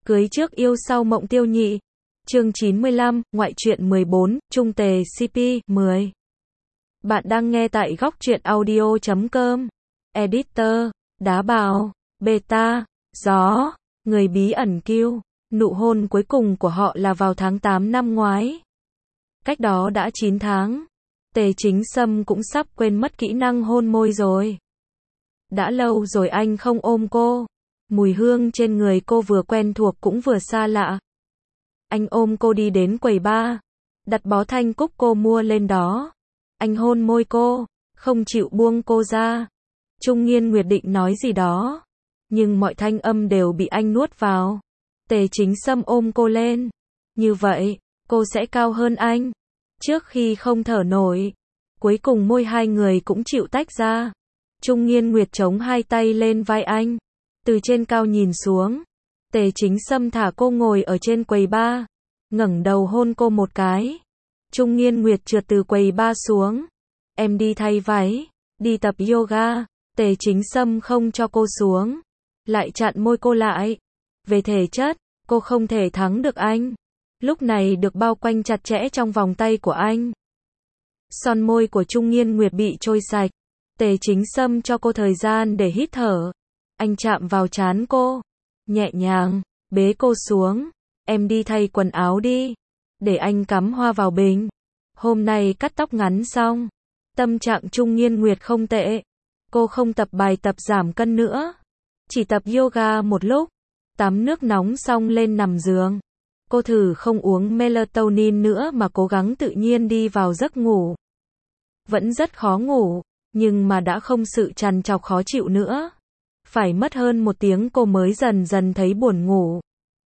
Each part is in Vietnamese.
Cưới trước yêu sau mộng tiêu nhị. Chương 95, ngoại truyện 14, Trung Tề CP 10. Bạn đang nghe tại góc truyện audio.com. Editor, Đá Bào, Beta, Gió, Người bí ẩn Kiêu. Nụ hôn cuối cùng của họ là vào tháng 8 năm ngoái. Cách đó đã 9 tháng. Tề Chính Sâm cũng sắp quên mất kỹ năng hôn môi rồi. Đã lâu rồi anh không ôm cô. Mùi hương trên người cô vừa quen thuộc cũng vừa xa lạ. Anh ôm cô đi đến quầy bar, đặt bó thanh cúc cô mua lên đó. Anh hôn môi cô, không chịu buông cô ra. Trung Nghiên Nguyệt định nói gì đó, nhưng mọi thanh âm đều bị anh nuốt vào. Tề Chính Sâm ôm cô lên. Như vậy, cô sẽ cao hơn anh. Trước khi không thở nổi, cuối cùng môi hai người cũng chịu tách ra. Trung Nghiên Nguyệt chống hai tay lên vai anh. Từ trên cao nhìn xuống, Tề Chính Sâm thả cô ngồi ở trên quầy bar, ngẩng đầu hôn cô một cái. Trung Nghiên Nguyệt trượt từ quầy bar xuống. Em đi thay váy, đi tập yoga. Tề Chính Sâm không cho cô xuống, lại chặn môi cô lại. Về thể chất, cô không thể thắng được anh. Lúc này được bao quanh chặt chẽ trong vòng tay của anh. Son môi của Trung Nghiên Nguyệt bị trôi sạch. Tề Chính Sâm cho cô thời gian để hít thở. Anh chạm vào trán cô, nhẹ nhàng, bế cô xuống. Em đi thay quần áo đi, để anh cắm hoa vào bình. Hôm nay cắt tóc ngắn xong, tâm trạng Trung Nghiên Nguyệt không tệ. Cô không tập bài tập giảm cân nữa, chỉ tập yoga một lúc. Tắm nước nóng xong lên nằm giường. Cô thử không uống melatonin nữa mà cố gắng tự nhiên đi vào giấc ngủ. Vẫn rất khó ngủ, nhưng mà đã không sự trằn trọc khó chịu nữa. Phải mất hơn 1 tiếng cô mới dần dần thấy buồn ngủ.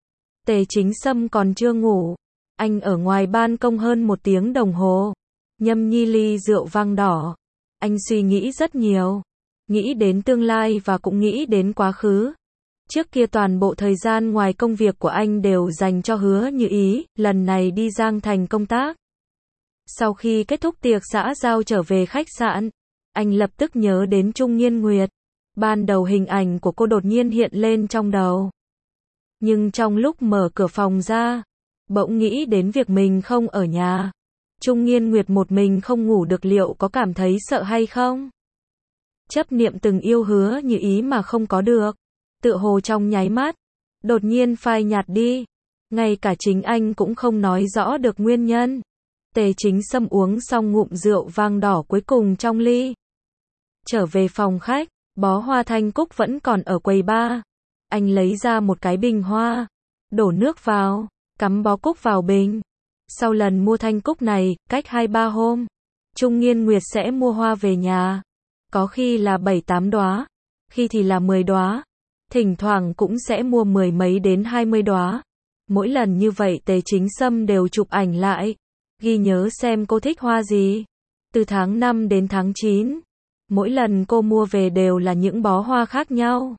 Tề Chính Sâm còn chưa ngủ. Anh ở ngoài ban công hơn 1 tiếng đồng hồ. Nhâm nhi ly rượu vang đỏ. Anh suy nghĩ rất nhiều. Nghĩ đến tương lai và cũng nghĩ đến quá khứ. Trước kia toàn bộ thời gian ngoài công việc của anh đều dành cho Hứa Như Ý, lần này đi Giang Thành công tác. Sau khi kết thúc tiệc xã giao trở về khách sạn, anh lập tức nhớ đến Trung Nghiên Nguyệt. Ban đầu hình ảnh của cô đột nhiên hiện lên trong đầu. Nhưng trong lúc mở cửa phòng ra, bỗng nghĩ đến việc mình không ở nhà. Trung Nghiên Nguyệt một mình không ngủ được liệu có cảm thấy sợ hay không? Chấp niệm từng yêu Hứa Như Ý mà không có được. Tựa hồ trong nháy mắt, đột nhiên phai nhạt đi. Ngay cả chính anh cũng không nói rõ được nguyên nhân. Tề Chính Sâm uống xong ngụm rượu vang đỏ cuối cùng trong ly. Trở về phòng khách, bó hoa thanh cúc vẫn còn ở quầy bar. Anh lấy ra một cái bình hoa, đổ nước vào, cắm bó cúc vào bình. Sau lần mua thanh cúc này, cách 2-3 hôm, Trung Nghiên Nguyệt sẽ mua hoa về nhà. Có khi là 7-8 đóa, khi thì là 10 đóa. Thỉnh thoảng cũng sẽ mua 10 mấy đến 20 đóa. Mỗi lần như vậy Tề Chính Sâm đều chụp ảnh lại, ghi nhớ xem cô thích hoa gì. Từ tháng 5 đến tháng 9, mỗi lần cô mua về đều là những bó hoa khác nhau.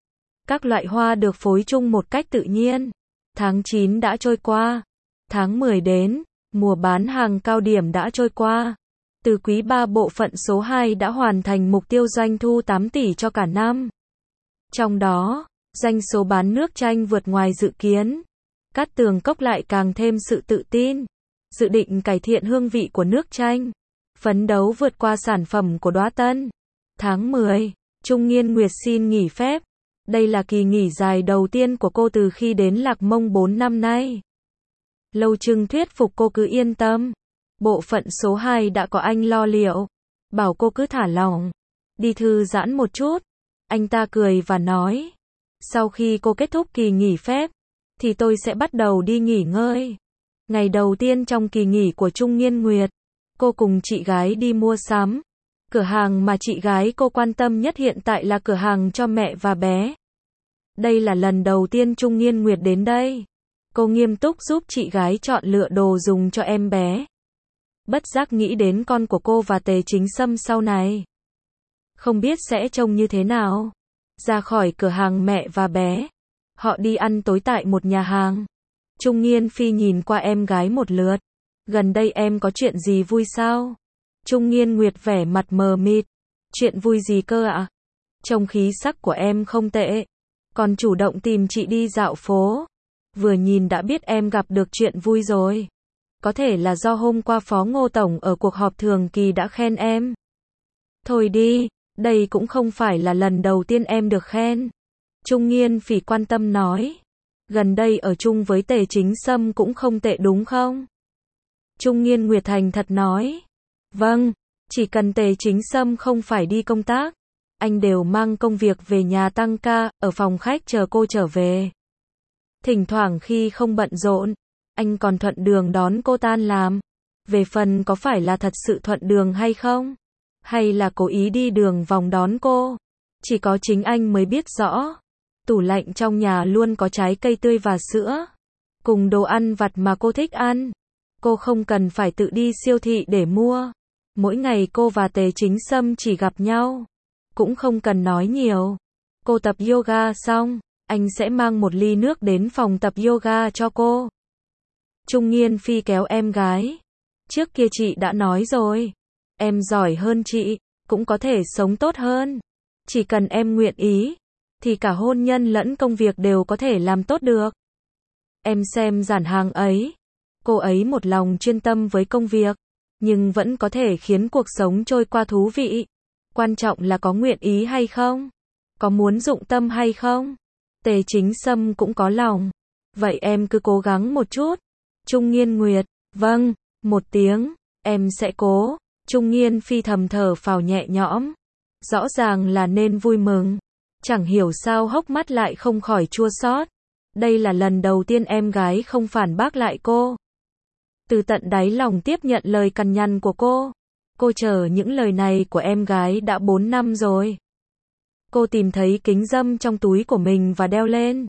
Các loại hoa được phối chung một cách tự nhiên. Tháng 9 đã trôi qua. Tháng 10 đến, mùa bán hàng cao điểm đã trôi qua. Từ quý 3 bộ phận số 2 đã hoàn thành mục tiêu doanh thu 8 tỷ cho cả năm. Trong đó, doanh số bán nước chanh vượt ngoài dự kiến. Cát Tường Cốc lại càng thêm sự tự tin. Dự định cải thiện hương vị của nước chanh. Phấn đấu vượt qua sản phẩm của Đóa Tân. Tháng 10, Trung Nghiên Nguyệt xin nghỉ phép. Đây là kỳ nghỉ dài đầu tiên của cô từ khi đến Lạc Mông 4 năm nay. Lâu Trưng thuyết phục cô cứ yên tâm. Bộ phận số 2 đã có anh lo liệu. Bảo cô cứ thả lỏng. Đi thư giãn một chút. Anh ta cười và nói. Sau khi cô kết thúc kỳ nghỉ phép, thì tôi sẽ bắt đầu đi nghỉ ngơi. Ngày đầu tiên trong kỳ nghỉ của Trung Nghiên Nguyệt, cô cùng chị gái đi mua sắm. Cửa hàng mà chị gái cô quan tâm nhất hiện tại là cửa hàng cho mẹ và bé. Đây là lần đầu tiên Trung Nghiên Nguyệt đến đây. Cô nghiêm túc giúp chị gái chọn lựa đồ dùng cho em bé. Bất giác nghĩ đến con của cô và Tề Chính Sâm sau này. Không biết sẽ trông như thế nào. Ra khỏi cửa hàng mẹ và bé, họ đi ăn tối tại một nhà hàng. Trung Nghiên Phi nhìn qua em gái một lượt. Gần đây em có chuyện gì vui sao? Trung Nghiên Nguyệt vẻ mặt mờ mịt. Chuyện vui gì cơ ạ? Trông khí sắc của em không tệ. Còn chủ động tìm chị đi dạo phố. vừa nhìn đã biết em gặp được chuyện vui rồi. Có thể là do hôm qua Phó Ngô Tổng ở cuộc họp thường kỳ đã khen em. Thôi đi, đây cũng không phải là lần đầu tiên em được khen. Trung Nghiên Phỉ quan tâm nói. Gần đây ở chung với Tề Chính Sâm cũng không tệ đúng không? Trung Nghiên Nguyệt thành thật nói. Vâng, chỉ cần Tề Chính Sâm không phải đi công tác, anh đều mang công việc về nhà tăng ca, ở phòng khách chờ cô trở về. Thỉnh thoảng khi không bận rộn, anh còn thuận đường đón cô tan làm. Về phần có phải là thật sự thuận đường hay không? Hay là cố ý đi đường vòng đón cô? Chỉ có chính anh mới biết rõ. Tủ lạnh trong nhà luôn có trái cây tươi và sữa. Cùng đồ ăn vặt mà cô thích ăn. Cô không cần phải tự đi siêu thị để mua. Mỗi ngày cô và Tề Chính Sâm chỉ gặp nhau. Cũng không cần nói nhiều. Cô tập yoga xong, anh sẽ mang một ly nước đến phòng tập yoga cho cô. Trung Nghiên Phi kéo em gái. Trước kia chị đã nói rồi. Em giỏi hơn chị, cũng có thể sống tốt hơn. Chỉ cần em nguyện ý, thì cả hôn nhân lẫn công việc đều có thể làm tốt được. Em xem giản hàng ấy. Cô ấy một lòng chuyên tâm với công việc, nhưng vẫn có thể khiến cuộc sống trôi qua thú vị. Quan trọng là có nguyện ý hay không? Có muốn dụng tâm hay không? Tề Chính Sâm cũng có lòng. Vậy em cứ cố gắng một chút. Trung Nghiên Nguyệt, vâng, một tiếng, em sẽ cố. Trung Nghiên Phi thầm thở phào nhẹ nhõm. Rõ ràng là nên vui mừng. Chẳng hiểu sao hốc mắt lại không khỏi chua xót. Đây là lần đầu tiên em gái không phản bác lại cô. Từ tận đáy lòng tiếp nhận lời cằn nhằn của cô. Cô chờ những lời này của em gái đã 4 năm rồi. Cô tìm thấy kính râm trong túi của mình và đeo lên.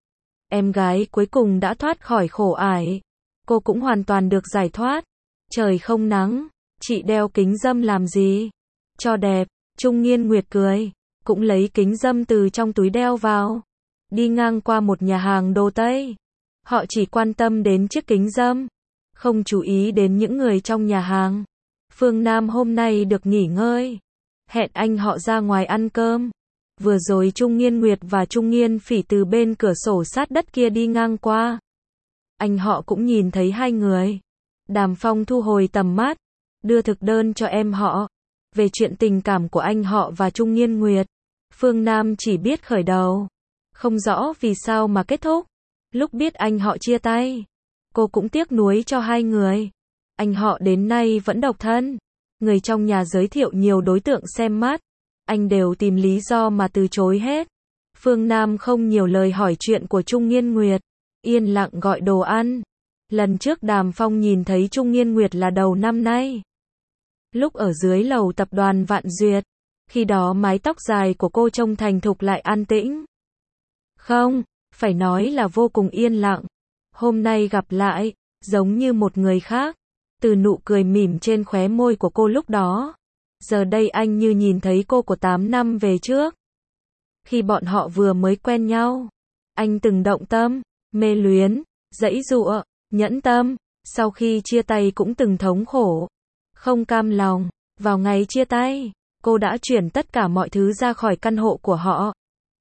Em gái cuối cùng đã thoát khỏi khổ ải. Cô cũng hoàn toàn được giải thoát. Trời không nắng, chị đeo kính râm làm gì? Cho đẹp, Trung Nghiên Nguyệt cười, cũng lấy kính râm từ trong túi đeo vào. Đi ngang qua một nhà hàng đồ Tây. Họ chỉ quan tâm đến chiếc kính râm, không chú ý đến những người trong nhà hàng. Phương Nam hôm nay được nghỉ ngơi. Hẹn anh họ ra ngoài ăn cơm. Vừa rồi Trung Nghiên Nguyệt và Trung Nghiên Phỉ từ bên cửa sổ sát đất kia đi ngang qua. Anh họ cũng nhìn thấy hai người. Đàm Phong thu hồi tầm mắt, đưa thực đơn cho em họ. Về chuyện tình cảm của anh họ và Trung Nghiên Nguyệt, Phương Nam chỉ biết khởi đầu. Không rõ vì sao mà kết thúc. Lúc biết anh họ chia tay, cô cũng tiếc nuối cho hai người. Anh họ đến nay vẫn độc thân. Người trong nhà giới thiệu nhiều đối tượng xem mắt. Anh đều tìm lý do mà từ chối hết. Phương Nam không nhiều lời hỏi chuyện của Trung Nghiên Nguyệt. Yên lặng gọi đồ ăn. Lần trước Đàm Phong nhìn thấy Trung Nghiên Nguyệt là đầu năm nay. Lúc ở dưới lầu tập đoàn Vạn Duyệt. Khi đó mái tóc dài của cô trông thành thục lại an tĩnh. Không, phải nói là vô cùng yên lặng. Hôm nay gặp lại, giống như một người khác. Từ nụ cười mỉm trên khóe môi của cô lúc đó. Giờ đây anh như nhìn thấy cô của 8 năm về trước. Khi bọn họ vừa mới quen nhau. Anh từng động tâm, mê luyến, giãy giụa, nhẫn tâm. Sau khi chia tay cũng từng thống khổ. Không cam lòng. Vào ngày chia tay, cô đã chuyển tất cả mọi thứ ra khỏi căn hộ của họ.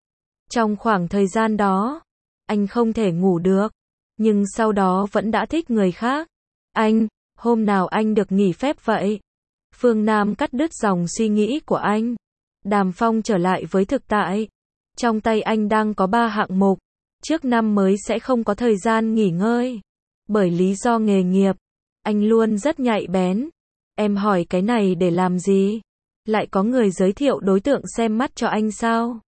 Trong khoảng thời gian đó, anh không thể ngủ được. Nhưng sau đó vẫn đã thích người khác. Anh, hôm nào anh được nghỉ phép vậy? Phương Nam cắt đứt dòng suy nghĩ của anh. Đàm Phong trở lại với thực tại. Trong tay anh đang có 3 hạng mục. Trước năm mới sẽ không có thời gian nghỉ ngơi. Bởi lý do nghề nghiệp, anh luôn rất nhạy bén. Em hỏi cái này để làm gì? Lại có người giới thiệu đối tượng xem mắt cho anh sao?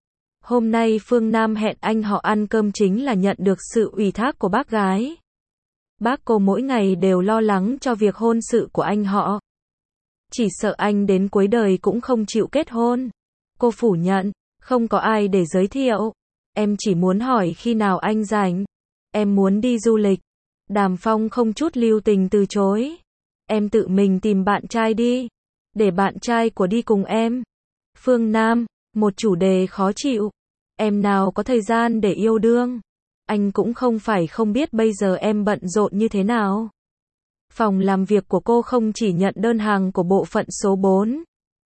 Hôm nay Phương Nam hẹn anh họ ăn cơm chính là nhận được sự ủy thác của bác gái. Bác cô mỗi ngày đều lo lắng cho việc hôn sự của anh họ. Chỉ sợ anh đến cuối đời cũng không chịu kết hôn. Cô phủ nhận, không có ai để giới thiệu. Em chỉ muốn hỏi khi nào anh rảnh. Em muốn đi du lịch. Đàm Phong không chút lưu tình từ chối. Em tự mình tìm bạn trai đi. Để bạn trai của đi cùng em. Phương Nam, một chủ đề khó chịu. Em nào có thời gian để yêu đương. Anh cũng không phải không biết bây giờ em bận rộn như thế nào. Phòng làm việc của cô không chỉ nhận đơn hàng của bộ phận số 4,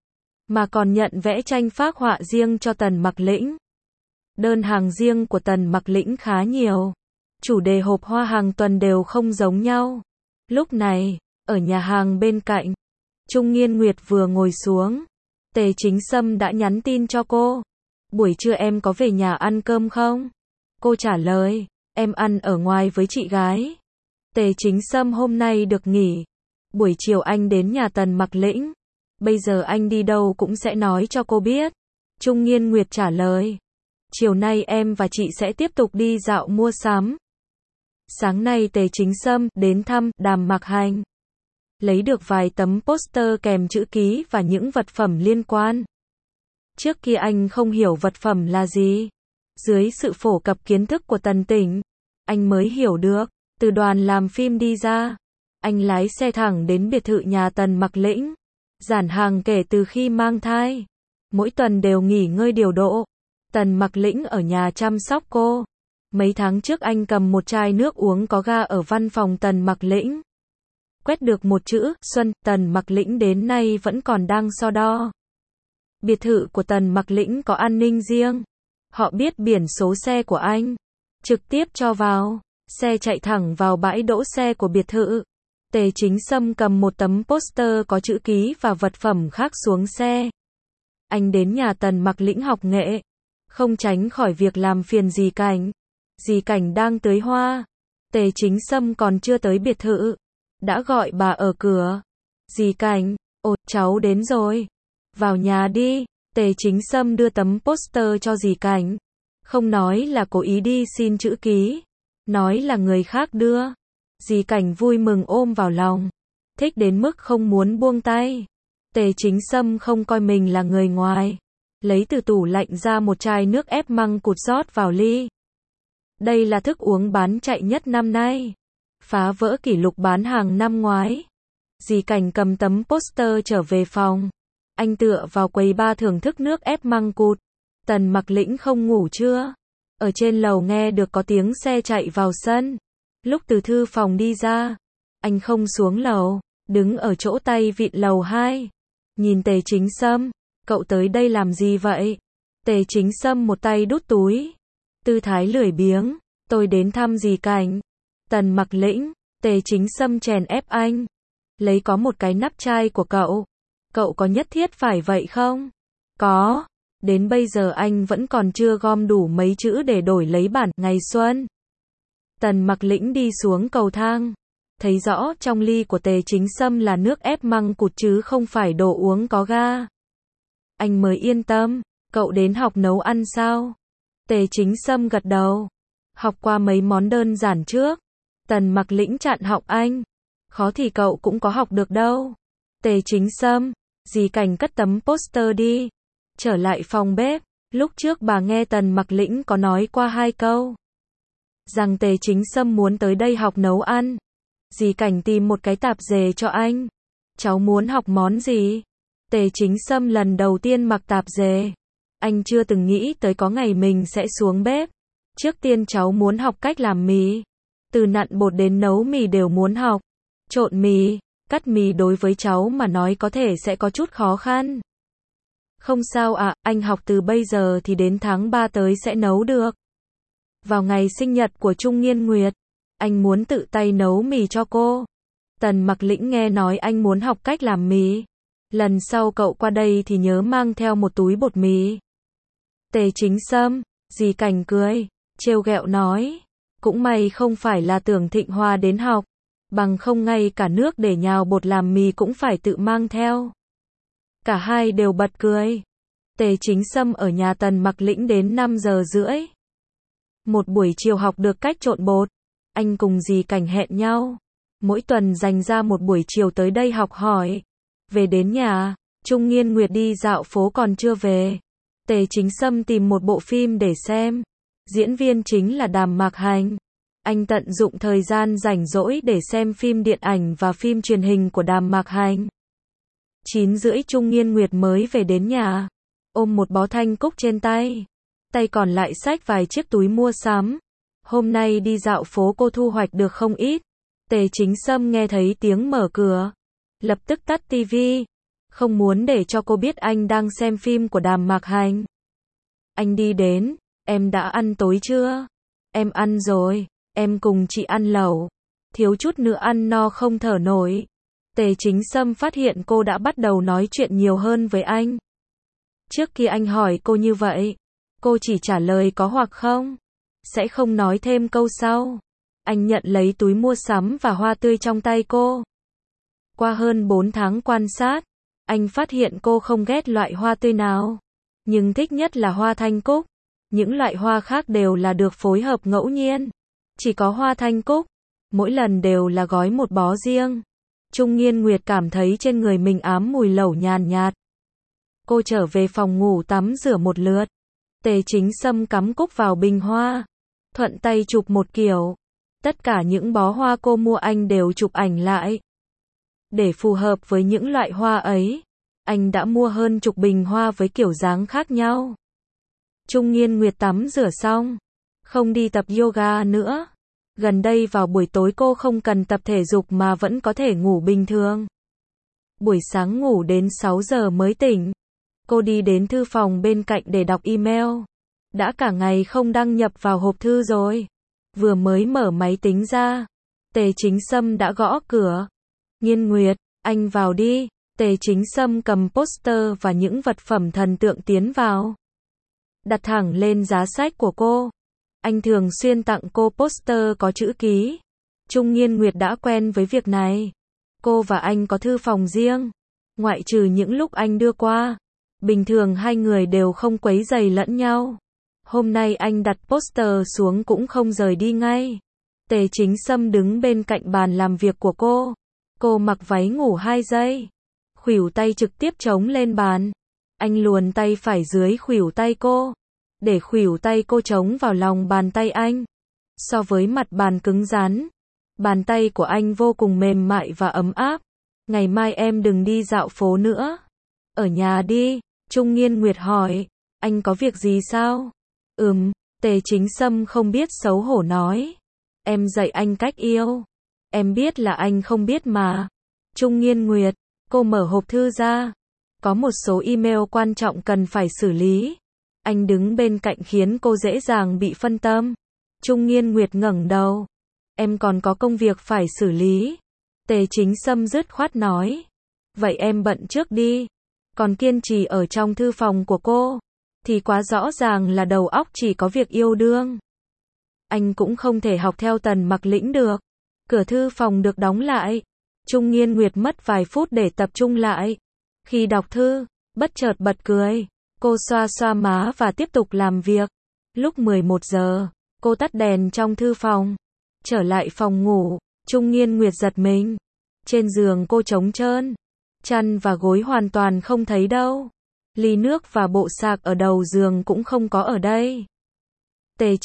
mà còn nhận vẽ tranh phác họa riêng cho Tần Mặc Lĩnh. Đơn hàng riêng của Tần Mặc Lĩnh khá nhiều. Chủ đề hộp hoa hàng tuần đều không giống nhau. Lúc này, ở nhà hàng bên cạnh, Trung Nghiên Nguyệt vừa ngồi xuống. Tề Chính Sâm đã nhắn tin cho cô. Buổi trưa em có về nhà ăn cơm không? Cô trả lời, em ăn ở ngoài với chị gái. Tề Chính Sâm hôm nay được nghỉ. Buổi chiều anh đến nhà Tần Mặc Lĩnh. Bây giờ anh đi đâu cũng sẽ nói cho cô biết. Trung Nghiên Nguyệt trả lời. Chiều nay em và chị sẽ tiếp tục đi dạo mua sắm. Sáng nay Tề Chính Sâm đến thăm Đàm Mạc Hành. Lấy được vài tấm poster kèm chữ ký và những vật phẩm liên quan. Trước kia anh không hiểu vật phẩm là gì. Dưới sự phổ cập kiến thức của Tần Tỉnh, anh mới hiểu được. Từ đoàn làm phim đi ra, anh lái xe thẳng đến biệt thự nhà Tần Mặc Lĩnh. Giản Hàng kể từ khi mang thai, mỗi tuần đều nghỉ ngơi điều độ. Tần Mặc Lĩnh ở nhà chăm sóc cô. Mấy tháng trước anh cầm một chai nước uống có ga ở văn phòng Tần Mặc Lĩnh. Quét được một chữ Xuân, Tần Mặc Lĩnh đến nay vẫn còn đang so đo. Biệt thự của Tần Mặc Lĩnh có an ninh riêng. Họ biết biển số xe của anh, trực tiếp cho vào. Xe chạy thẳng vào bãi đỗ xe của biệt thự. Tề Chính Sâm cầm một tấm poster có chữ ký và vật phẩm khác xuống xe. Anh đến nhà Tần Mặc Lĩnh học nghệ, không tránh khỏi việc làm phiền dì Cảnh. Dì Cảnh đang tưới hoa. Tề Chính Sâm còn chưa tới biệt thự, đã gọi bà ở cửa. Dì Cảnh, ồ, cháu đến rồi. Vào nhà đi. Tề Chính Sâm đưa tấm poster cho dì Cảnh. Không nói là cố ý đi xin chữ ký, nói là người khác đưa. Dì Cảnh vui mừng ôm vào lòng, thích đến mức không muốn buông tay. Tề Chính Sâm không coi mình là người ngoài, lấy từ tủ lạnh ra một chai nước ép măng cụt rót vào ly. Đây là thức uống bán chạy nhất năm nay, phá vỡ kỷ lục bán hàng năm ngoái. Dì Cảnh cầm tấm poster trở về phòng. Anh tựa vào quầy bar thưởng thức nước ép măng cụt. Tần Mặc Lĩnh không ngủ trưa. Ở trên lầu nghe được có tiếng xe chạy vào sân. Lúc từ thư phòng đi ra, anh không xuống lầu, đứng ở chỗ tay vịn lầu 2. Nhìn Tề Chính Sâm, cậu tới đây làm gì vậy? Tề Chính Sâm một tay đút túi, tư thái lười biếng, tôi đến thăm dì Cảnh. Tần Mặc Lĩnh, Tề Chính Sâm chèn ép anh. Lấy có một cái nắp chai của cậu. Cậu có nhất thiết phải vậy không? Có. Đến bây giờ anh vẫn còn chưa gom đủ mấy chữ để đổi lấy bản Ngày Xuân. Tần Mặc Lĩnh đi xuống cầu thang, thấy rõ trong ly của Tề Chính Sâm là nước ép măng cụt chứ không phải đồ uống có ga. Anh mới yên tâm. Cậu đến học nấu ăn sao? Tề Chính Sâm gật đầu. Học qua mấy món đơn giản trước. Tần Mặc Lĩnh chặn họng anh. Khó thì cậu cũng có học được đâu. Tề Chính Sâm, dì Cảnh cất tấm poster đi. Trở lại phòng bếp. Lúc trước bà nghe Tần Mặc Lĩnh có nói qua 2 câu. Rằng Tề Chính Sâm muốn tới đây học nấu ăn. Dì Cảnh tìm một cái tạp dề cho anh. Cháu muốn học món gì? Tề Chính Sâm lần đầu tiên mặc tạp dề. Anh chưa từng nghĩ tới có ngày mình sẽ xuống bếp. Trước tiên cháu muốn học cách làm mì. Từ nặn bột đến nấu mì đều muốn học. Trộn mì, cắt mì đối với cháu mà nói có thể sẽ có chút khó khăn. Không sao ạ, anh học từ bây giờ thì đến tháng 3 tới sẽ nấu được. Vào ngày sinh nhật của Trung Nghiên Nguyệt, anh muốn tự tay nấu mì cho cô. Tần Mặc Lĩnh nghe nói anh muốn học cách làm mì. Lần sau cậu qua đây thì nhớ mang theo một túi bột mì. Tề Chính Sâm, dì Cảnh cười, trêu ghẹo nói. Cũng may không phải là Tưởng Thịnh Hoa đến học. Bằng không ngay cả nước để nhào bột làm mì cũng phải tự mang theo. Cả hai đều bật cười. Tề Chính Sâm ở nhà Tần Mặc Lĩnh đến 5 giờ rưỡi. Một buổi chiều học được cách trộn bột. Anh cùng dì Cảnh hẹn nhau. Mỗi tuần dành ra một buổi chiều tới đây học hỏi. Về đến nhà, Trung Nghiên Nguyệt đi dạo phố còn chưa về. Tề Chính Sâm tìm một bộ phim để xem. Diễn viên chính là Đàm Mạc Hành. Anh tận dụng thời gian rảnh rỗi để xem phim điện ảnh và phim truyền hình của Đàm Mạc Hành. 9 rưỡi Trung Nghiên Nguyệt mới về đến nhà. Ôm một bó thanh cúc trên tay. Tay còn lại xách vài chiếc túi mua sắm. Hôm nay đi dạo phố cô thu hoạch được không ít. Tề Chính Sâm nghe thấy tiếng mở cửa. Lập tức tắt tivi. Không muốn để cho cô biết anh đang xem phim của Đàm Mạc Hành. Anh đi đến. Em đã ăn tối chưa? Em ăn rồi. Em cùng chị ăn lẩu. Thiếu chút nữa ăn no không thở nổi. Tề Chính Sâm phát hiện cô đã bắt đầu nói chuyện nhiều hơn với anh. Trước khi anh hỏi cô như vậy, cô chỉ trả lời có hoặc không. Sẽ không nói thêm câu sau. Anh nhận lấy túi mua sắm và hoa tươi trong tay cô. Qua hơn 4 tháng quan sát, anh phát hiện cô không ghét loại hoa tươi nào. Nhưng thích nhất là hoa thanh cúc. Những loại hoa khác đều là được phối hợp ngẫu nhiên. Chỉ có hoa thanh cúc, mỗi lần đều là gói một bó riêng. Trung Nghiên Nguyệt cảm thấy trên người mình ám mùi lẩu nhàn nhạt. Cô trở về phòng ngủ tắm rửa một lượt. Tề Chính Sâm cắm cúc vào bình hoa. Thuận tay chụp một kiểu. Tất cả những bó hoa cô mua anh đều chụp ảnh lại. Để phù hợp với những loại hoa ấy, anh đã mua hơn chục bình hoa với kiểu dáng khác nhau. Trung Nghiên Nguyệt tắm rửa xong, không đi tập yoga nữa. Gần đây vào buổi tối cô không cần tập thể dục mà vẫn có thể ngủ bình thường. Buổi sáng ngủ đến 6 giờ mới tỉnh. Cô đi đến thư phòng bên cạnh để đọc email. Đã cả ngày không đăng nhập vào hộp thư rồi. Vừa mới mở máy tính ra, Tề Chính Sâm đã gõ cửa. Nghiên Nguyệt, anh vào đi. Tề Chính Sâm cầm poster và những vật phẩm thần tượng tiến vào. Đặt thẳng lên giá sách của cô. Anh thường xuyên tặng cô poster có chữ ký. Trung Nghiên Nguyệt đã quen với việc này. Cô và anh có thư phòng riêng. Ngoại trừ những lúc anh đưa qua. Bình thường hai người đều không quấy rầy lẫn nhau. Hôm nay anh đặt poster xuống cũng không rời đi ngay. Tề Chính Sâm đứng bên cạnh bàn làm việc của cô. Cô mặc váy ngủ 2 giây. Khuỷu tay trực tiếp chống lên bàn. Anh luồn tay phải dưới khuỷu tay cô. Để khuỷu tay cô chống vào lòng bàn tay anh. So với mặt bàn cứng rắn, bàn tay của anh vô cùng mềm mại và ấm áp. Ngày mai em đừng đi dạo phố nữa. Ở nhà đi. Trung Nghiên Nguyệt hỏi. Anh có việc gì sao? Tề Chính Sâm không biết xấu hổ nói. Em dạy anh cách yêu. Em biết là anh không biết mà. Trung Nghiên Nguyệt, cô mở hộp thư ra. Có một số email quan trọng cần phải xử lý. Anh đứng bên cạnh khiến cô dễ dàng bị phân tâm. Trung Nghiên Nguyệt ngẩng đầu. Em còn có công việc phải xử lý. Tề Chính Sâm dứt khoát nói. Vậy em bận trước đi. Còn kiên trì ở trong thư phòng của cô thì quá rõ ràng là đầu óc chỉ có việc yêu đương. Anh cũng không thể học theo Tần Mặc Lĩnh được. Cửa thư phòng được đóng lại. Trung Nghiên Nguyệt mất vài phút để tập trung lại. Khi đọc thư, bất chợt bật cười. Cô xoa xoa má và tiếp tục làm việc. Lúc 11 giờ, cô tắt đèn trong thư phòng. Trở lại phòng ngủ, Trung Nghiên Nguyệt giật mình. Trên giường cô trống trơn. Chăn và gối hoàn toàn không thấy đâu. Ly nước và bộ sạc ở đầu giường cũng không có ở đây. Tề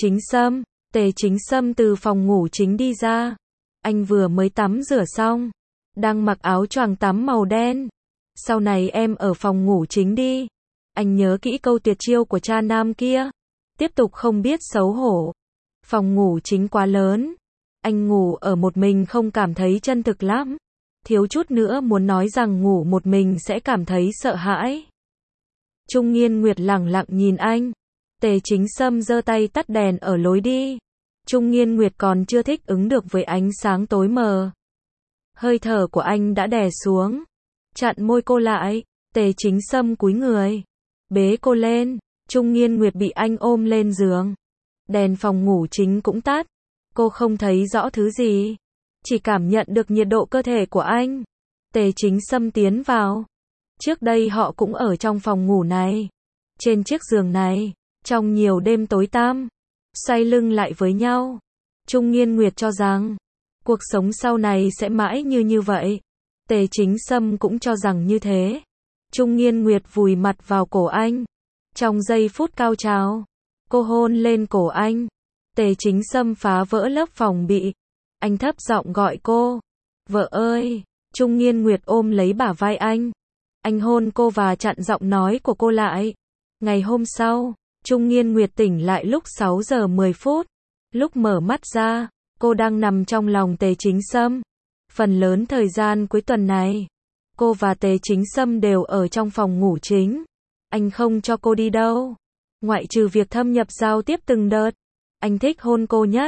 Chính Sâm từ phòng ngủ chính đi ra. Anh vừa mới tắm rửa xong. Đang mặc áo choàng tắm màu đen. Sau này em ở phòng ngủ chính đi. Anh nhớ kỹ câu tuyệt chiêu của cha nam kia. Tiếp tục không biết xấu hổ. Phòng ngủ chính quá lớn. Anh ngủ ở một mình không cảm thấy chân thực lắm. Thiếu chút nữa muốn nói rằng ngủ một mình sẽ cảm thấy sợ hãi. Trung Nghiên Nguyệt lẳng lặng nhìn anh. Tề Chính Sâm giơ tay tắt đèn ở lối đi. Trung Nghiên Nguyệt còn chưa thích ứng được với ánh sáng tối mờ. Hơi thở của anh đã đè xuống. Chặn môi cô lại. Tề Chính Sâm cúi người. Bế cô lên. Trung Nghiên Nguyệt bị anh ôm lên giường. Đèn phòng ngủ chính cũng tắt. Cô không thấy rõ thứ gì. Chỉ cảm nhận được nhiệt độ cơ thể của anh. Tề Chính Sâm tiến vào. Trước đây họ cũng ở trong phòng ngủ này. Trên chiếc giường này. Trong nhiều đêm tối tăm. Xoay lưng lại với nhau. Trung Nghiên Nguyệt cho rằng cuộc sống sau này sẽ mãi như vậy. Tề Chính Sâm cũng cho rằng như thế. Trung Nghiên Nguyệt vùi mặt vào cổ anh. Trong giây phút cao trào, cô hôn lên cổ anh. Tề Chính Sâm phá vỡ lớp phòng bị. Anh thấp giọng gọi cô. Vợ ơi! Trung Nghiên Nguyệt ôm lấy bả vai anh. Anh hôn cô và chặn giọng nói của cô lại. Ngày hôm sau, Trung Nghiên Nguyệt tỉnh lại lúc 6 giờ 10 phút. Lúc mở mắt ra, cô đang nằm trong lòng Tề Chính Sâm. Phần lớn thời gian cuối tuần này, cô và Tề Chính Sâm đều ở trong phòng ngủ chính. Anh không cho cô đi đâu. Ngoại trừ việc thâm nhập giao tiếp từng đợt. Anh thích hôn cô nhất.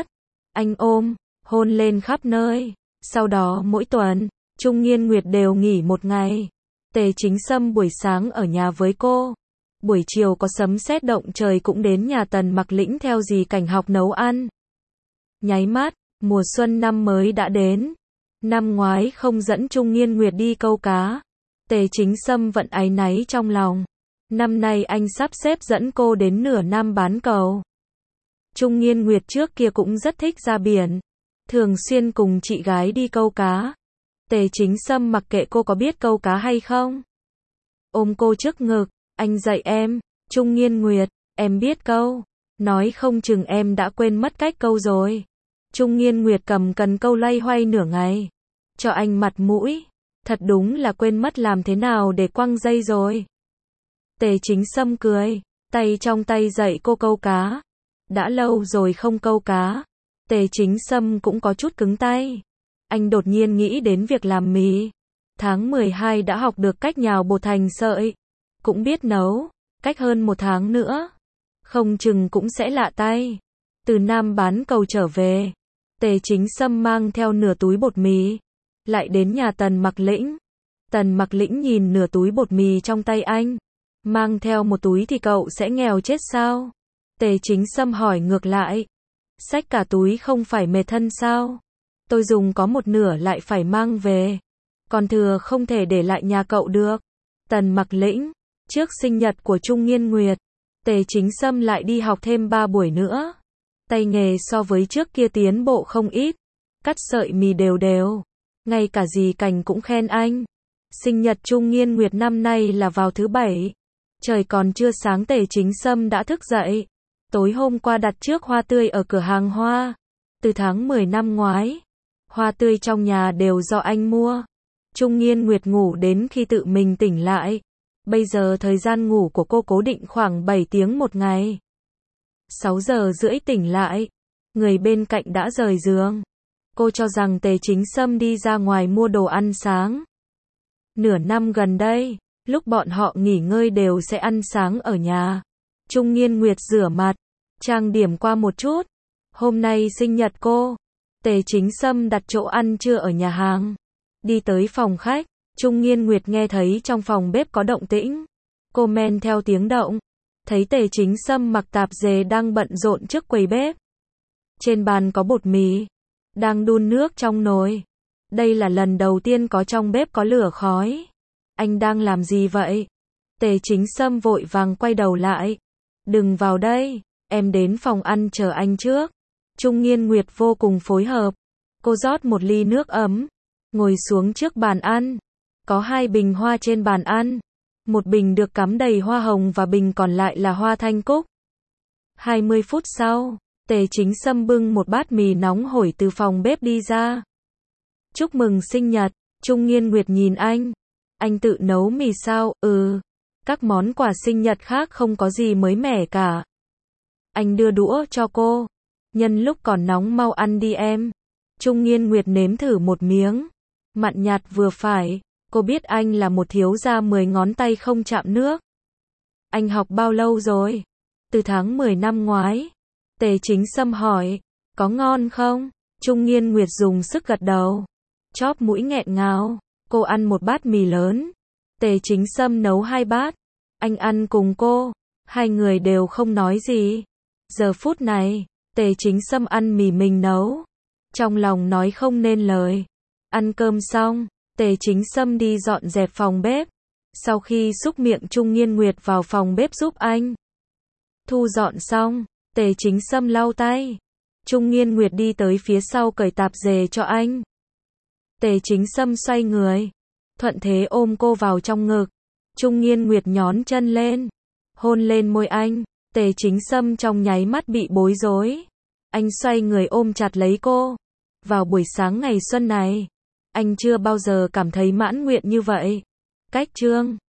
Anh ôm, hôn lên khắp nơi. Sau đó mỗi tuần, Trung Nghiên Nguyệt đều nghỉ một ngày. Tề Chính Sâm buổi sáng ở nhà với cô. Buổi chiều có sấm sét động trời cũng đến nhà Tần Mặc Lĩnh theo dì Cảnh học nấu ăn. Nháy mắt, mùa xuân năm mới đã đến. Năm ngoái không dẫn Trung Nghiên Nguyệt đi câu cá. Tề Chính Sâm vẫn áy náy trong lòng. Năm nay anh sắp xếp dẫn cô đến nửa Nam bán cầu. Trung Nghiên Nguyệt trước kia cũng rất thích ra biển. Thường xuyên cùng chị gái đi câu cá. Tề Chính Sâm mặc kệ cô có biết câu cá hay không. Ôm cô trước ngực, anh dạy em. Trung Nghiên Nguyệt, em biết câu. Nói không chừng em đã quên mất cách câu rồi. Trung Nghiên Nguyệt cầm cần câu loay hoay nửa ngày. Cho anh mặt mũi. Thật đúng là quên mất làm thế nào để quăng dây rồi. Tề Chính Sâm cười, tay trong tay dạy cô câu cá. Đã lâu rồi không câu cá. Tề Chính Sâm cũng có chút cứng tay. Anh đột nhiên nghĩ đến việc làm mì. Tháng 12 đã học được cách nhào bột thành sợi. Cũng biết nấu, cách hơn 1 tháng nữa. Không chừng cũng sẽ lạ tay. Từ Nam bán cầu trở về. Tề Chính Sâm mang theo nửa túi bột mì. Lại đến nhà Tần Mặc Lĩnh. Tần Mặc Lĩnh nhìn nửa túi bột mì trong tay anh. Mang theo một túi thì cậu sẽ nghèo chết sao? Tề Chính Sâm hỏi ngược lại. Xách cả túi không phải mệt thân sao? Tôi dùng có một nửa lại phải mang về. Còn thừa không thể để lại nhà cậu được. Tần Mặc Lĩnh. Trước sinh nhật của Trung Nghiên Nguyệt, Tề Chính Sâm lại đi học thêm 3 buổi nữa. Tay nghề so với trước kia tiến bộ không ít. Cắt sợi mì đều đều. Ngay cả dì Cảnh cũng khen anh. Sinh nhật Trung Nghiên Nguyệt năm nay là vào thứ Bảy. Trời còn chưa sáng Tề Chính Sâm đã thức dậy. Tối hôm qua đặt trước hoa tươi ở cửa hàng hoa. Từ tháng 10 năm ngoái, hoa tươi trong nhà đều do anh mua. Trung Nghiên Nguyệt ngủ đến khi tự mình tỉnh lại. Bây giờ thời gian ngủ của cô cố định khoảng 7 tiếng một ngày. 6 giờ rưỡi tỉnh lại. Người bên cạnh đã rời giường. Cô cho rằng Tề Chính Sâm đi ra ngoài mua đồ ăn sáng. Nửa năm gần đây, lúc bọn họ nghỉ ngơi đều sẽ ăn sáng ở nhà. Trung Nghiên Nguyệt rửa mặt, trang điểm qua một chút. Hôm nay sinh nhật cô. Tề Chính Sâm đặt chỗ ăn trưa ở nhà hàng. Đi tới phòng khách, Trung Nghiên Nguyệt nghe thấy trong phòng bếp có động tĩnh. Cô men theo tiếng động. Thấy Tề Chính Sâm mặc tạp dề đang bận rộn trước quầy bếp. Trên bàn có bột mì. Đang đun nước trong nồi. Đây là lần đầu tiên có trong bếp có lửa khói. Anh đang làm gì vậy? Tề Chính Sâm vội vàng quay đầu lại. Đừng vào đây, em đến phòng ăn chờ anh trước. Trung Nghiên Nguyệt vô cùng phối hợp. Cô rót một ly nước ấm. Ngồi xuống trước bàn ăn. Có 2 bình hoa trên bàn ăn. Một bình được cắm đầy hoa hồng và bình còn lại là hoa thanh cúc. 20 phút sau, Tề Chính Sâm bưng một bát mì nóng hổi từ phòng bếp đi ra. Chúc mừng sinh nhật. Trung Nghiên Nguyệt nhìn anh. Anh tự nấu mì sao? Ừ. Các món quà sinh nhật khác không có gì mới mẻ cả. Anh đưa đũa cho cô. Nhân lúc còn nóng mau ăn đi em. Trung Nghiên Nguyệt nếm thử một miếng. Mặn nhạt vừa phải. Cô biết anh là một thiếu gia 10 ngón tay không chạm nước. Anh học bao lâu rồi? Từ tháng 10 năm ngoái. Tề Chính Sâm hỏi. Có ngon không? Trung Nghiên Nguyệt dùng sức gật đầu. Chóp mũi nghẹn ngào. Cô ăn một bát mì lớn. Tề Chính Sâm nấu 2 bát. Anh ăn cùng cô. 2 người đều không nói gì. Giờ phút này, Tề Chính Sâm ăn mì mình nấu. Trong lòng nói không nên lời. Ăn cơm xong, Tề Chính Sâm đi dọn dẹp phòng bếp. Sau khi xúc miệng Trung Nghiên Nguyệt vào phòng bếp giúp anh. Thu dọn xong, Tề Chính Sâm lau tay. Trung Nghiên Nguyệt đi tới phía sau cởi tạp dề cho anh. Tề Chính Sâm xoay người. Thuận thế ôm cô vào trong ngực. Trung Nghiên Nguyệt nhón chân lên. Hôn lên môi anh. Tề Chính Sâm trong nháy mắt bị bối rối. Anh xoay người ôm chặt lấy cô. Vào buổi sáng ngày xuân này, anh chưa bao giờ cảm thấy mãn nguyện như vậy. Cách chương